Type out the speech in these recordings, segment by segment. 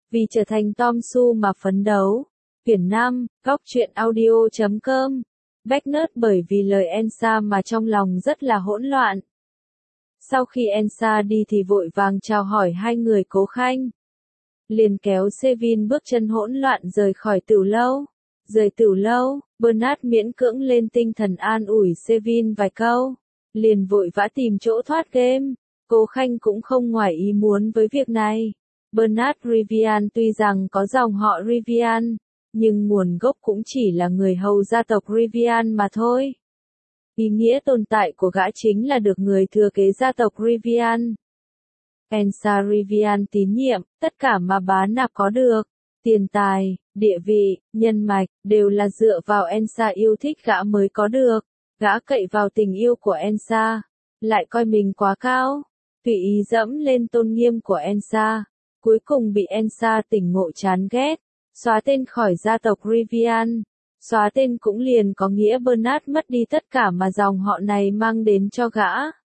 vì trở thành Tom Su mà phấn đấu. Quyển 5, góc truyện audio.com. Backnote bởi vì lời Elsa mà trong lòng rất là hỗn loạn. Sau khi Elsa đi thì vội vàng chào hỏi hai người Cố Khanh. Liền kéo Sevin bước chân hỗn loạn rời khỏi tửu lâu. Rời tửu lâu, Bernard miễn cưỡng lên tinh thần an ủi Sevin vài câu. Liền vội vã tìm chỗ thoát game. Cố Khanh cũng không ngoài ý muốn với việc này. Bernard Rivian tuy rằng có dòng họ Rivian, nhưng nguồn gốc cũng chỉ là người hầu gia tộc Rivian mà thôi. Ý nghĩa tồn tại của gã chính là được người thừa kế gia tộc Rivian. Elsa Rivian tín nhiệm, tất cả mà bá nạp có được, tiền tài, địa vị, nhân mạch, đều là dựa vào Elsa yêu thích gã mới có được. Gã cậy vào tình yêu của Elsa, lại coi mình quá cao, tùy ý dẫm lên tôn nghiêm của Elsa. Cuối cùng bị Elsa tỉnh ngộ chán ghét, xóa tên khỏi gia tộc Rivian. Xóa tên cũng liền có nghĩa Bernard mất đi tất cả mà dòng họ này mang đến cho gã.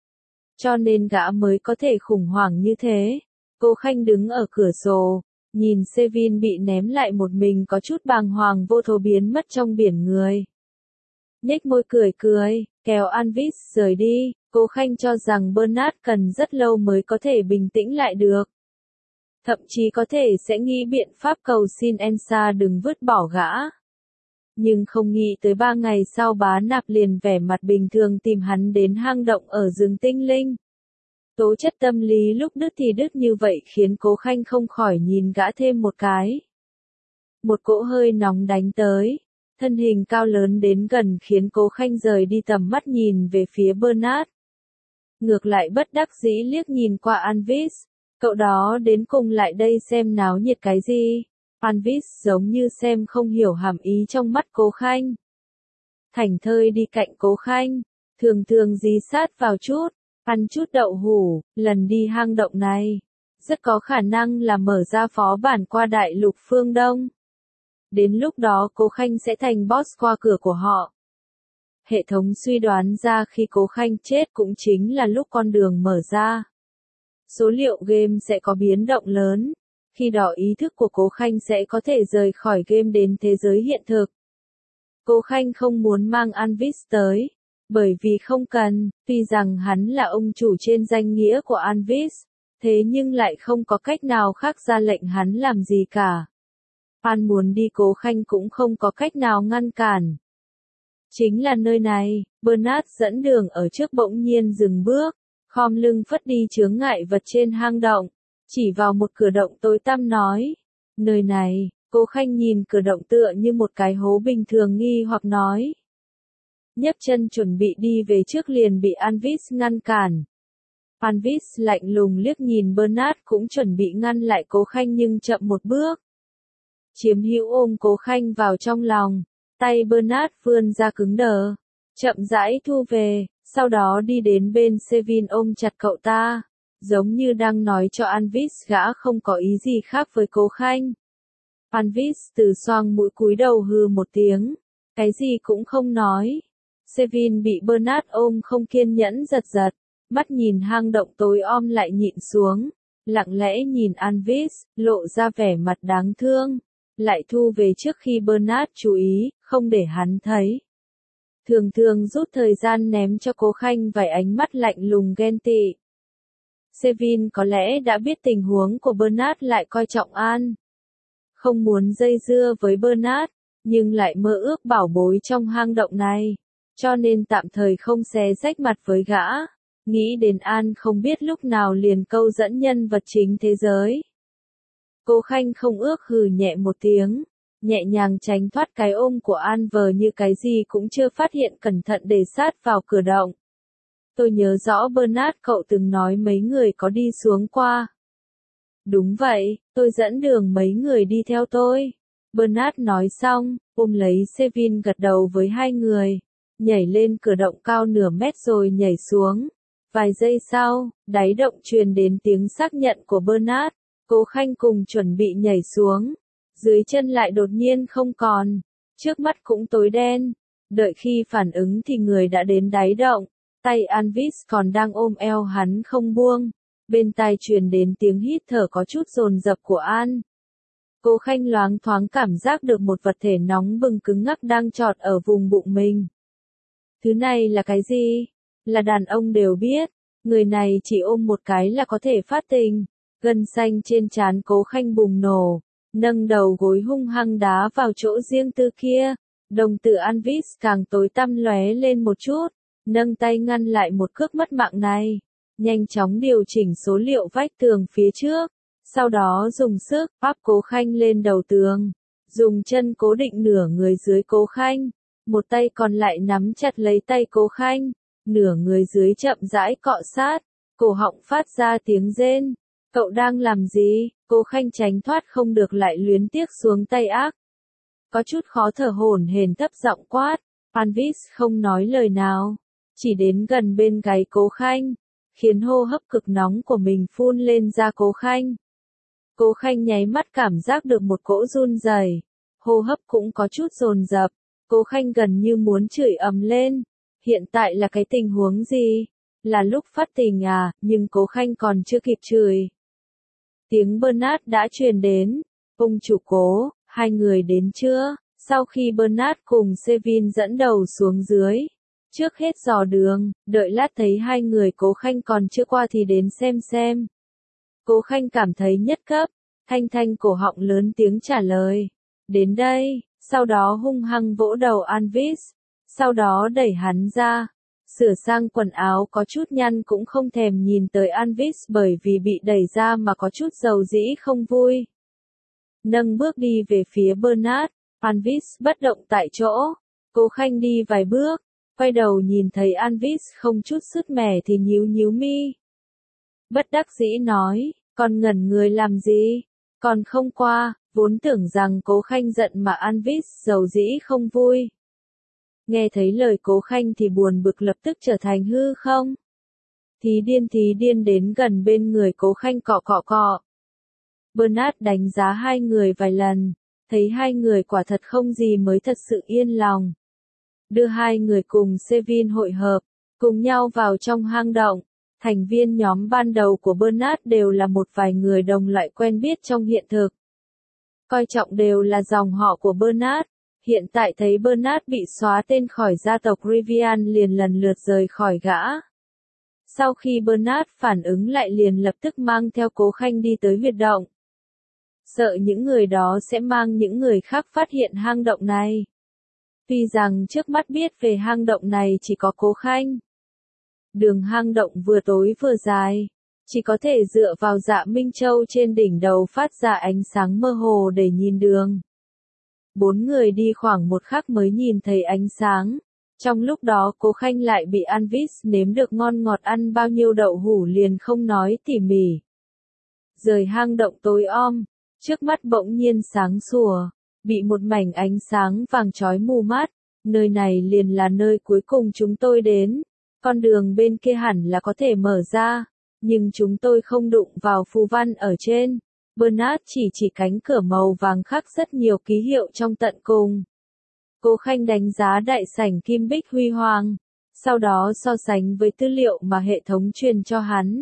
Cho nên gã mới có thể khủng hoảng như thế. Cố Khanh đứng ở cửa sổ, nhìn Sevin bị ném lại một mình có chút bàng hoàng vô thố biến mất trong biển người. Nhếch môi cười cười, kéo Anvis rời đi. Cố Khanh cho rằng Bernard cần rất lâu mới có thể bình tĩnh lại được. Thậm chí có thể sẽ nghĩ biện pháp cầu xin Elsa đừng vứt bỏ gã. Nhưng không nghĩ tới 3 ngày sau bá nạp liền vẻ mặt bình thường tìm hắn đến hang động ở rừng tinh linh. Tố chất tâm lý lúc đứt thì đứt như vậy khiến Cố Khanh không khỏi nhìn gã thêm một cái. Một cỗ hơi nóng đánh tới, thân hình cao lớn đến gần khiến Cố Khanh rời đi tầm mắt nhìn về phía Bernard. Ngược lại bất đắc dĩ liếc nhìn qua Anvis, cậu đó đến cùng lại đây xem náo nhiệt cái gì. Anvis giống như xem không hiểu hàm ý trong mắt Cố Khanh. Thảnh thơi đi cạnh Cố Khanh, thường thường dí sát vào chút, ăn chút đậu hủ. Lần đi hang động này, rất có khả năng là mở ra phó bản qua đại lục phương Đông. Đến lúc đó Cố Khanh sẽ thành boss qua cửa của họ. Hệ thống suy đoán ra khi Cố Khanh chết cũng chính là lúc con đường mở ra. Số liệu game sẽ có biến động lớn. Khi đó ý thức của Cố Khanh sẽ có thể rời khỏi game đến thế giới hiện thực. Cố Khanh không muốn mang Anvis tới, bởi vì không cần, tuy rằng hắn là ông chủ trên danh nghĩa của Anvis, thế nhưng lại không có cách nào khác ra lệnh hắn làm gì cả. An muốn đi Cố Khanh cũng không có cách nào ngăn cản. Chính là nơi này, Bernard dẫn đường ở trước bỗng nhiên dừng bước, khom lưng phất đi chướng ngại vật trên hang động. Chỉ vào một cửa động tối tăm nói, nơi này. Cố Khanh nhìn cửa động tựa như một cái hố bình thường nghi hoặc nói. Nhấc chân chuẩn bị đi về trước liền bị Anvis ngăn cản. Anvis lạnh lùng liếc nhìn Bernard cũng chuẩn bị ngăn lại Cố Khanh nhưng chậm một bước. Chiếm hữu ôm Cố Khanh vào trong lòng, tay Bernard vươn ra cứng đờ, chậm rãi thu về, sau đó đi đến bên Sevin ôm chặt cậu ta. Giống như đang nói cho Anvis gã không có ý gì khác với Cố Khanh. Anvis từ xoang mũi cúi đầu hừ một tiếng, cái gì cũng không nói. Sevin bị Bernard ôm không kiên nhẫn giật giật, mắt nhìn hang động tối om lại nhịn xuống, lặng lẽ nhìn Anvis, lộ ra vẻ mặt đáng thương, lại thu về trước khi Bernard chú ý, không để hắn thấy. Thường thường rút thời gian ném cho Cố Khanh vài ánh mắt lạnh lùng ghen tị. Sevin có lẽ đã biết tình huống của Bernard lại coi trọng An. Không muốn dây dưa với Bernard, nhưng lại mơ ước bảo bối trong hang động này. Cho nên tạm thời không xé rách mặt với gã. Nghĩ đến An không biết lúc nào liền câu dẫn nhân vật chính thế giới. Cố Khanh không ước hừ nhẹ một tiếng, nhẹ nhàng tránh thoát cái ôm của An vờ như cái gì cũng chưa phát hiện cẩn thận để sát vào cửa động. Tôi nhớ rõ Bernard cậu từng nói mấy người có đi xuống qua. Đúng vậy, tôi dẫn đường mấy người đi theo tôi. Bernard nói xong, ôm lấy Sevin gật đầu với hai người, nhảy lên cửa động cao nửa mét rồi nhảy xuống. Vài giây sau, đáy động truyền đến tiếng xác nhận của Bernard. Cố Khanh cùng chuẩn bị nhảy xuống. Dưới chân lại đột nhiên không còn. Trước mắt cũng tối đen. Đợi khi phản ứng thì người đã đến đáy động. Tay Anvis còn đang ôm eo hắn không buông. Bên tai truyền đến tiếng hít thở có chút dồn dập của An. Cố Khanh loáng thoáng cảm giác được một vật thể nóng bừng cứng ngắc đang trọt ở vùng bụng mình. Thứ này là cái gì? Là đàn ông đều biết, người này chỉ ôm một cái là có thể phát tình. Gân xanh trên trán Cố Khanh bùng nổ, nâng đầu gối hung hăng đá vào chỗ riêng tư kia. Đồng tử Anvis càng tối tăm lóe lên một chút, nâng tay ngăn lại một cước mất mạng này. Nhanh chóng điều chỉnh số liệu vách tường phía trước, sau đó dùng sức áp Cố Khanh lên đầu tường, dùng chân cố định nửa người dưới Cố Khanh, một tay còn lại nắm chặt lấy tay Cố Khanh, nửa người dưới chậm rãi cọ sát, cổ họng phát ra tiếng rên. Cậu đang làm gì? Cố Khanh tránh thoát không được lại luyến tiếc xuống tay ác. Có chút khó thở hổn hển thấp giọng quát, Anvis không nói lời nào, chỉ đến gần bên gáy Cố Khanh, khiến hô hấp cực nóng của mình phun lên da Cố Khanh. Cố Khanh nháy mắt cảm giác được một cỗ run rẩy, hô hấp cũng có chút dồn dập, Cố Khanh gần như muốn chửi ầm lên. Hiện tại là cái tình huống gì? Là lúc phát tình à? Nhưng Cố Khanh còn chưa kịp chửi. Tiếng Bernard đã truyền đến. Ông chủ Cố, hai người đến chưa? Sau khi Bernard cùng Sevin dẫn đầu xuống dưới, trước hết dò đường, đợi lát thấy hai người Cố Khanh còn chưa qua thì đến xem. Cố Khanh cảm thấy nhất cấp, thanh cổ họng lớn tiếng trả lời. Đến đây, sau đó hung hăng vỗ đầu Anvis, sau đó đẩy hắn ra. Sửa sang quần áo có chút nhăn cũng không thèm nhìn tới Anvis bởi vì bị đẩy ra mà có chút dầu dĩ không vui. Nâng bước đi về phía Bernard, Anvis bất động tại chỗ. Cố Khanh đi vài bước, quay đầu nhìn thấy Anvis không chút sứt mẻ thì nhíu mi. Bất đắc dĩ nói, còn ngẩn người làm gì? Còn không qua, vốn tưởng rằng Cố Khanh giận mà Anvis dầu dĩ không vui. Nghe thấy lời Cố Khanh thì buồn bực lập tức trở thành hư không. Thí điên đến gần bên người Cố Khanh cọ. Bernard đánh giá hai người vài lần, thấy hai người quả thật không gì mới thật sự yên lòng. Đưa hai người cùng Sevin hội hợp, cùng nhau vào trong hang động. Thành viên nhóm ban đầu của Bernard đều là một vài người đồng loại quen biết trong hiện thực. Coi trọng đều là dòng họ của Bernard. Hiện tại thấy Bernard bị xóa tên khỏi gia tộc Rivian liền lần lượt rời khỏi gã. Sau khi Bernard phản ứng lại liền lập tức mang theo Cố Khanh đi tới huyệt động. Sợ những người đó sẽ mang những người khác phát hiện hang động này. Tuy rằng trước mắt biết về hang động này chỉ có Cố Khanh. Đường hang động vừa tối vừa dài, chỉ có thể dựa vào dạ Minh Châu trên đỉnh đầu phát ra ánh sáng mơ hồ để nhìn đường. Bốn người đi khoảng một khắc mới nhìn thấy ánh sáng. Trong lúc đó Cố Khanh lại bị Anvis nếm được ngon ngọt ăn bao nhiêu đậu hũ liền không nói tỉ mỉ. Rời hang động tối om, trước mắt bỗng nhiên sáng sủa, bị một mảnh ánh sáng vàng chói mù mắt. Nơi này liền là nơi cuối cùng chúng tôi đến. Con đường bên kia hẳn là có thể mở ra, nhưng chúng tôi không đụng vào phù văn ở trên. Bernard chỉ cánh cửa màu vàng khắc rất nhiều ký hiệu trong tận cùng. Cố Khanh đánh giá đại sảnh kim bích huy hoàng, sau đó so sánh với tư liệu mà hệ thống truyền cho hắn.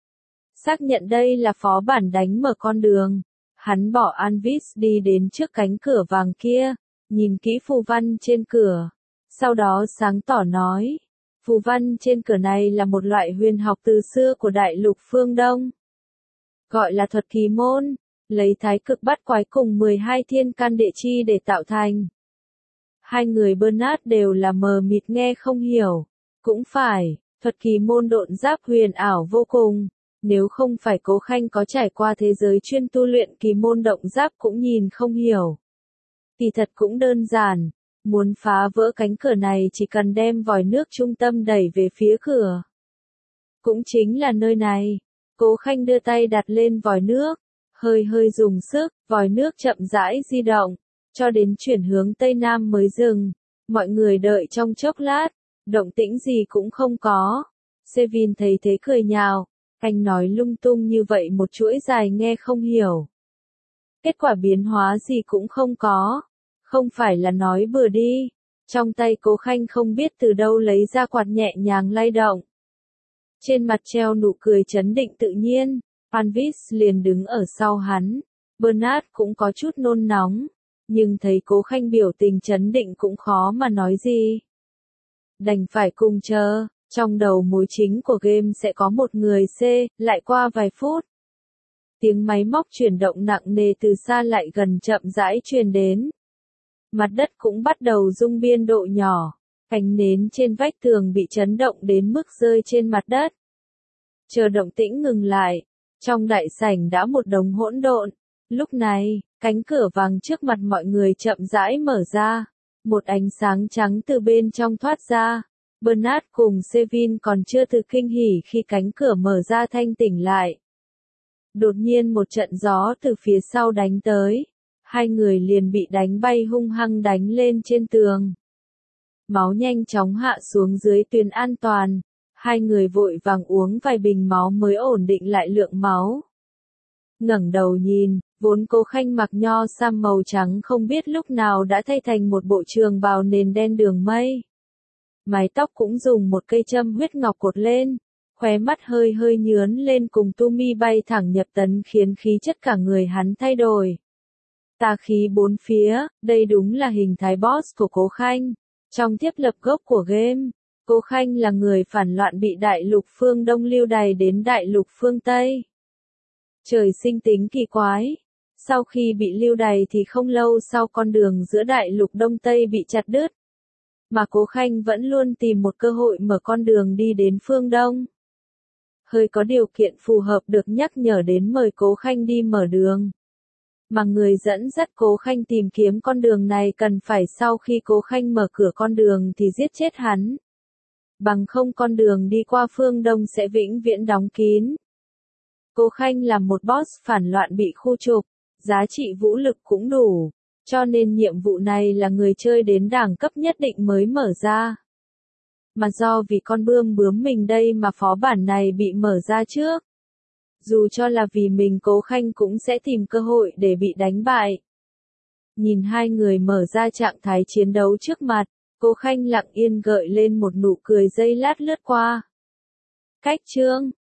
Xác nhận đây là phó bản đánh mở con đường. Hắn bỏ Anvis đi đến trước cánh cửa vàng kia, nhìn kỹ phù văn trên cửa. Sau đó sáng tỏ nói, phù văn trên cửa này là một loại huyền học từ xưa của đại lục phương Đông. Gọi là thuật kỳ môn, lấy thái cực bát quái cùng 12 thiên can địa chi để tạo thành. Hai người Bernard đều là mờ mịt nghe không hiểu. Cũng phải, thuật kỳ môn độn giáp huyền ảo vô cùng. Nếu không phải Cố Khanh có trải qua thế giới chuyên tu luyện kỳ môn động giáp cũng nhìn không hiểu. Kỳ thật cũng đơn giản, muốn phá vỡ cánh cửa này chỉ cần đem vòi nước trung tâm đẩy về phía cửa. Cũng chính là nơi này. Cố Khanh đưa tay đặt lên vòi nước, hơi dùng sức, vòi nước chậm rãi di động, cho đến chuyển hướng Tây Nam mới dừng. Mọi người đợi trong chốc lát, động tĩnh gì cũng không có. Sevin thấy thế cười nhạo, anh nói lung tung như vậy một chuỗi dài nghe không hiểu. Kết quả biến hóa gì cũng không có, không phải là nói bừa đi. Trong tay Cố Khanh không biết từ đâu lấy ra quạt nhẹ nhàng lay động. Trên mặt treo nụ cười trấn định tự nhiên, Anvis liền đứng ở sau hắn, Bernard cũng có chút nôn nóng, nhưng thấy Cố Khanh biểu tình trấn định cũng khó mà nói gì. Đành phải cùng chờ, trong đầu mối chính của game sẽ có một người C, lại qua vài phút. Tiếng máy móc chuyển động nặng nề từ xa lại gần chậm rãi truyền đến. Mặt đất cũng bắt đầu rung biên độ nhỏ, cánh nến trên vách tường bị chấn động đến mức rơi trên mặt đất. Chờ động tĩnh ngừng lại, trong đại sảnh đã một đống hỗn độn. Lúc này, cánh cửa vàng trước mặt mọi người chậm rãi mở ra. Một ánh sáng trắng từ bên trong thoát ra. Bernard cùng Sevin còn chưa từ kinh hỉ khi cánh cửa mở ra thanh tỉnh lại. Đột nhiên một trận gió từ phía sau đánh tới. Hai người liền bị đánh bay hung hăng đánh lên trên tường. Máu nhanh chóng hạ xuống dưới tuyến an toàn. Hai người vội vàng uống vài bình máu mới ổn định lại lượng máu. Ngẩng đầu nhìn, vốn Cố Khanh mặc nho sam màu trắng không biết lúc nào đã thay thành một bộ trường bào nền đen đường mây. Mái tóc cũng dùng một cây châm huyết ngọc cột lên, khóe mắt hơi hơi nhướn lên cùng tu mi bay thẳng nhập tấn khiến khí chất cả người hắn thay đổi. Tà khí bốn phía, đây đúng là hình thái boss của Cố Khanh. Trong thiết lập gốc của game, Cố Khanh là người phản loạn bị đại lục phương Đông lưu đày đến đại lục phương Tây. Trời sinh tính kỳ quái. Sau khi bị lưu đày thì không lâu sau con đường giữa đại lục Đông Tây bị chặt đứt. Mà Cố Khanh vẫn luôn tìm một cơ hội mở con đường đi đến phương Đông. Hơi có điều kiện phù hợp được nhắc nhở đến mời Cố Khanh đi mở đường. Mà người dẫn dắt Cố Khanh tìm kiếm con đường này cần phải sau khi Cố Khanh mở cửa con đường thì giết chết hắn. Bằng không con đường đi qua phương Đông sẽ vĩnh viễn đóng kín. Cố Khanh là một boss phản loạn bị khu trục, giá trị vũ lực cũng đủ, cho nên nhiệm vụ này là người chơi đến đẳng cấp nhất định mới mở ra. Mà do vì con bướm mình đây mà phó bản này bị mở ra trước. Dù cho là vì mình Cố Khanh cũng sẽ tìm cơ hội để bị đánh bại. Nhìn hai người mở ra trạng thái chiến đấu trước mặt, Cố Khanh lặng yên gợi lên một nụ cười giây lát lướt qua. Cách chương